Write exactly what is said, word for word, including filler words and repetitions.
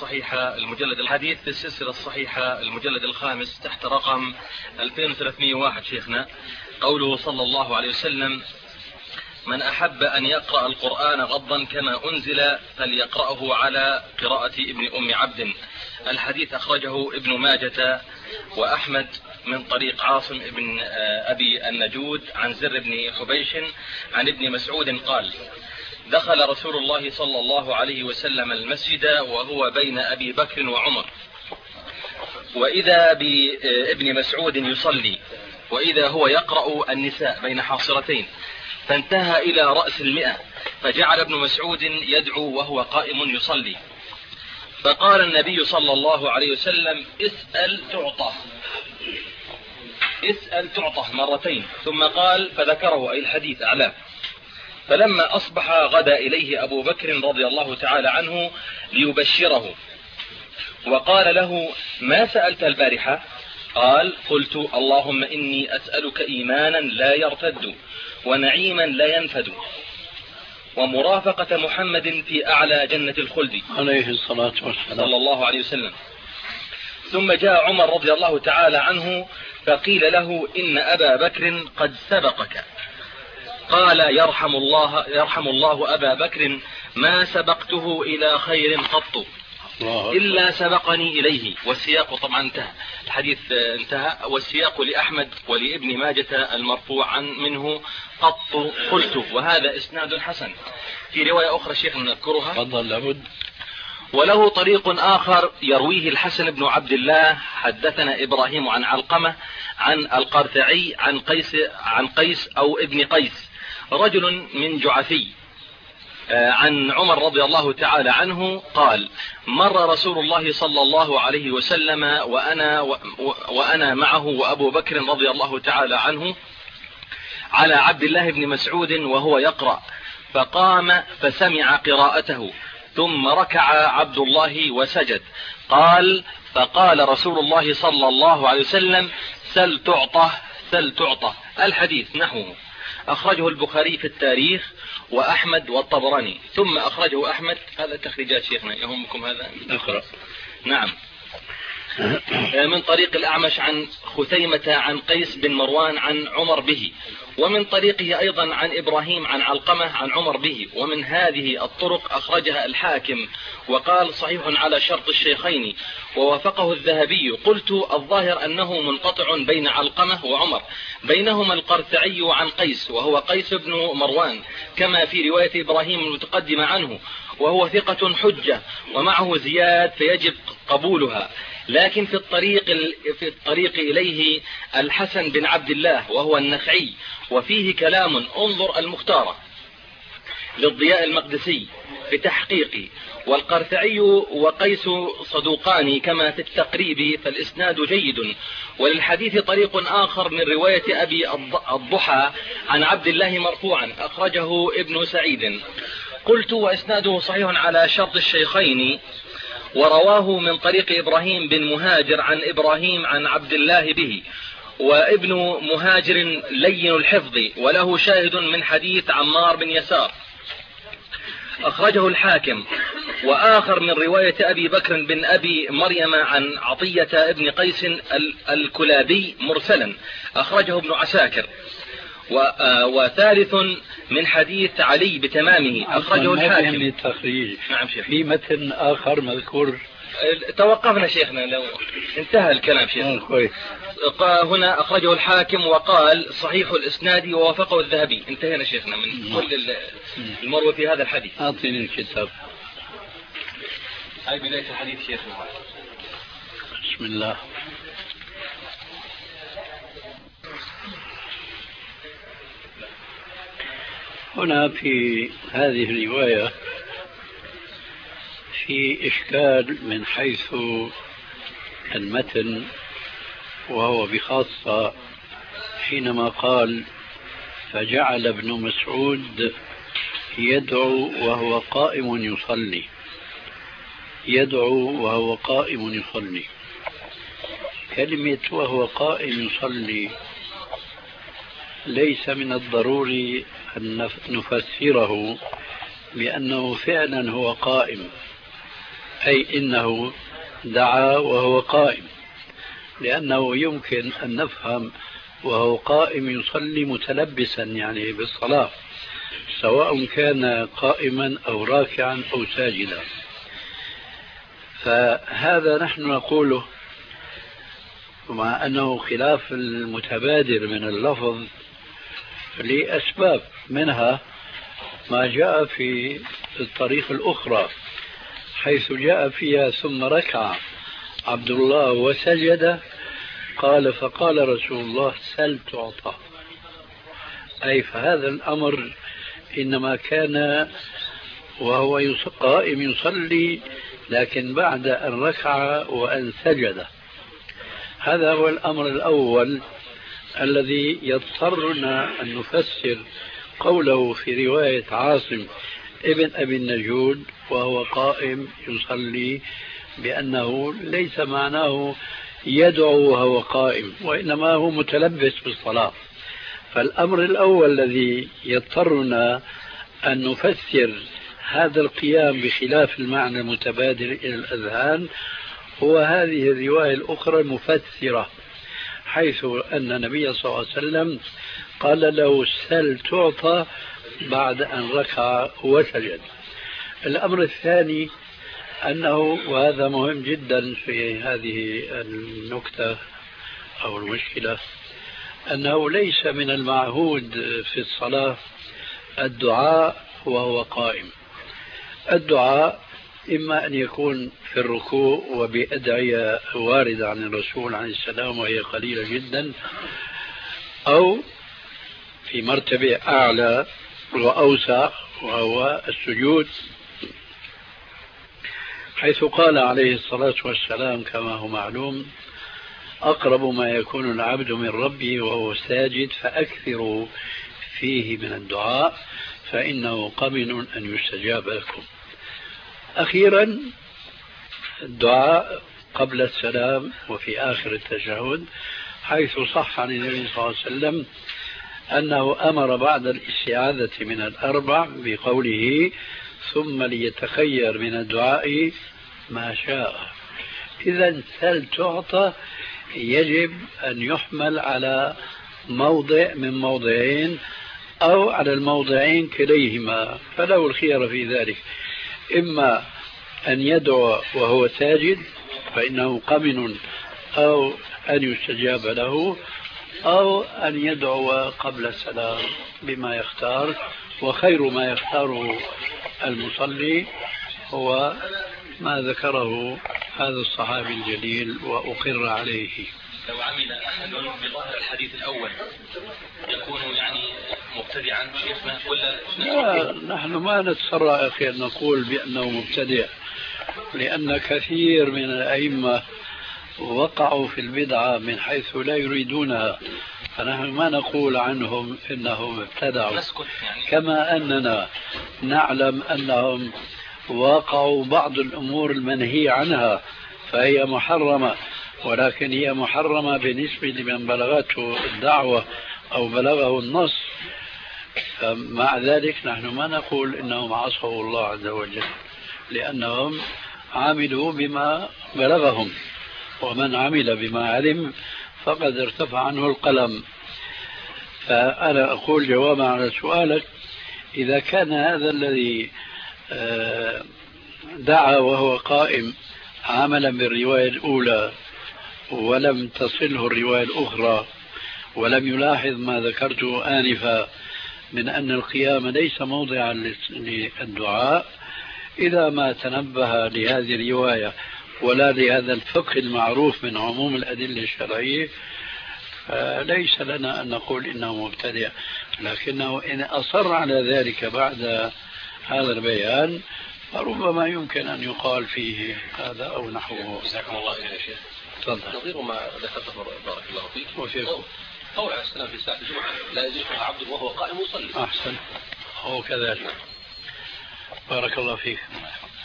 الصحيحة المجلد الحديث في السلسلة الصحيحة المجلد الخامس تحت رقم ألفين وثلاثمائة وواحد شيخنا، قوله صلى الله عليه وسلم: من أحب أن يقرأ القرآن غضا كما أنزل فليقرأه على قراءة ابن أم عبد. الحديث أخرجه ابن ماجة وأحمد من طريق عاصم بن أبي النجود عن زر بن حبيش عن ابن مسعود قال: دخل رسول الله صلى الله عليه وسلم المسجد وهو بين أبي بكر وعمر، وإذا بابن مسعود يصلي، وإذا هو يقرأ النساء بين حاصرتين، فانتهى إلى رأس المئة، فجعل ابن مسعود يدعو وهو قائم يصلي، فقال النبي صلى الله عليه وسلم: اسأل تعطى، اسأل تعطى مرتين، ثم قال فذكره أي الحديث أعلاه. فلما أصبح غدا إليه أبو بكر رضي الله تعالى عنه ليبشره، وقال له: ما سألت البارحة؟ قال: قلت اللهم إني أسألك إيمانا لا يرتد، ونعيما لا ينفد، ومرافقة محمد في أعلى جنة الخلد عليه الصلاة والسلام صلى الله عليه وسلم. ثم جاء عمر رضي الله تعالى عنه فقيل له: إن أبا بكر قد سبقك. قال: يرحم الله, يرحم الله أبا بكر، ما سبقته إلى خير قط إلا سبقني إليه. والسياق طبعا انتهى، الحديث انتهى، والسياق لأحمد ولابن ماجة المرفوع عن منه قط قلت، وهذا إسناد حسن. في رواية أخرى شيخ نذكرها، تفضل لابد. وله طريق آخر يرويه الحسن بن عبد الله: حدثنا إبراهيم عن علقمة عن القرثعي عن قيس عن قيس أو ابن قيس رجل من جعفي عن عمر رضي الله تعالى عنه قال: مر رسول الله صلى الله عليه وسلم وأنا, وأنا معه وأبو بكر رضي الله تعالى عنه على عبد الله بن مسعود وهو يقرأ، فقام فسمع قراءته، ثم ركع عبد الله وسجد. قال: فقال رسول الله صلى الله عليه وسلم: سل تعطى سل تعطى. الحديث نحوه. أخرجه البخاري في التاريخ وأحمد والطبراني. ثم أخرجه أحمد، هذا تخريجات شيخنا يهمكم هذا؟ أقرأ. نعم. من طريق الأعمش عن خثيمة عن قيس بن مروان عن عمر به، ومن طريقه أيضا عن إبراهيم عن علقمة عن عمر به. ومن هذه الطرق أخرجها الحاكم وقال: صحيح على شرط الشيخين، ووافقه الذهبي. قلت: الظاهر أنه منقطع بين علقمة وعمر، بينهما القرثعي عن قيس وهو قيس بن مروان، كما في رواية إبراهيم المتقدمة عنه، وهو ثقة حجة ومعه زياد فيجب قبولها. لكن في الطريق في الطريق إليه الحسن بن عبد الله وهو النخعي، وفيه كلام، انظر المختارة للضياء المقدسي في تحقيقه. والقرثعي وقيس صدوقان كما في التقريب، فالإسناد جيد. وللحديث طريق آخر من رواية أبي الضحى عن عبد الله مرفوعا، أخرجه ابن سعيد. قلت: وإسناده صحيح على شرط الشيخين، ورواه من طريق إبراهيم بن مهاجر عن إبراهيم عن عبد الله به. وابن مهاجر لين الحفظ، وله شاهد من حديث عمار بن يسار، أخرجه الحاكم. وآخر من رواية أبي بكر بن أبي مريم عن عطية ابن قيس الكلابي مرسلا، أخرجه ابن عساكر. وثالث من حديث علي بتمامه، أخرجه الحاكم. للتخريج. نعم شيخ. في متن آخر مذكور، توقفنا شيخنا، لو انتهى الكلام شيخنا. هنا أخرجه الحاكم وقال: صحيح الإسناد ووافقه الذهبي. انتهينا شيخنا من كل المروي في هذا الحديث. أعطيني الكتاب. هاي بداية الحديث شيخنا. بسم الله. هنا في هذه الرواية في إشكال من حيث المتن، وهو بخاصة حينما قال: فجعل ابن مسعود يدعو وهو قائم يصلي، يدعو وهو قائم يصلي. كلمة وهو قائم يصلي ليس من الضروري أن نفسره بأنه فعلا هو قائم، أي إنه دعا وهو قائم، لأنه يمكن أن نفهم وهو قائم يصلي متلبسا يعني بالصلاة، سواء كان قائما أو راكعا أو ساجدا. فهذا نحن نقوله مع أنه خلاف المتبادر من اللفظ لأسباب، منها ما جاء في الطريق الأخرى حيث جاء فيها ثم ركع عبد الله وسجد، قال فقال رسول الله سل تعطى، أي فهذا الأمر إنما كان وهو قائم يصلي لكن بعد أن ركع وأن سجد. هذا هو الأمر الأول الذي يضطرنا أن نفسر قوله في رواية عاصم ابن أبي النجود وهو قائم يصلي بأنه ليس معناه يدعو وهو قائم، وإنما هو متلبس بالصلاة. فالأمر الأول الذي يضطرنا أن نفسر هذا القيام بخلاف المعنى المتبادر إلى الأذهان هو هذه الرواية الأخرى المفسرة، حيث أن النبي صلى الله عليه وسلم قال له سل تعطى بعد أن ركع وسجد. الأمر الثاني أنه، وهذا مهم جدا في هذه النكتة أو المشكلة، أنه ليس من المعهود في الصلاة الدعاء وهو قائم. الدعاء إما أن يكون في الركوع وبأدعية واردة عن الرسول عليه السلام وهي قليلة جدا، أو في مرتبة أعلى وأوسع وهو السجود، حيث قال عليه الصلاة والسلام كما هو معلوم أقرب ما يكون العبد من ربه وهو ساجد فأكثروا فيه من الدعاء فإنه قمن أن يستجاب لكم. أخيرا الدعاء قبل السلام وفي آخر التشهد، حيث صح عن النبي صلى الله عليه وسلم أنه أمر بعد الاستعاذة من الأربع بقوله ثم ليتخير من الدعاء ما شاء. إذا سل تعطى يجب أن يحمل على موضع من موضعين أو على الموضعين كليهما، فله الخيار في ذلك، إما أن يدعو وهو ساجد فإنه قمن أو أن يستجاب له، أو أن يدعو قبل السلام بما يختار، وخير ما يختاره المصلي هو ما ذكره هذا الصحابي الجليل وأقر عليه. لو عمل أحد بظاهر الحديث الأول يكون يعني مبتدعا شيخنا ولا؟ لا، نحن ما نتسرع أخي أن نقول بأنه مبتدع، لأن كثير من الأئمة وقعوا في البدعة من حيث لا يريدونها، فنحن ما نقول عنهم إنهم ابتدعوا، كما أننا نعلم أنهم وقعوا بعض الأمور المنهي عنها فهي محرمة، ولكن هي محرمة بالنسبة لمن بلغته الدعوة أو بلغه النص. مع ذلك نحن ما نقول إنهم عصوا الله عز وجل، لأنهم عملوا بما بلغهم، ومن عمل بما علم فقد ارتفع عنه القلم. فأنا أقول جوابا على سؤالك، إذا كان هذا الذي دعا وهو قائم عملا بالرواية الأولى ولم تصله الرواية الأخرى ولم يلاحظ ما ذكرته آنفا من أن القيام ليس موضعا للدعاء، إذا ما تنبه لهذه الرواية ولا لهذا الفقه المعروف من عموم الأدلة الشرعية ليس لنا أن نقول إنه مبتدع، لكنه إن أصر على ذلك بعد هذا البيان فربما يمكن أن يقال فيه هذا أو نحوه. جزاكم الله خير يا شيخ. تفضل. نظير ما ذكرته بارك الله فيك وفيكم قول عليه السلام في ساعة الجمعة لا يدركها عبد وهو قائم يصلي. أحسن، هو كذلك. بارك الله فيك.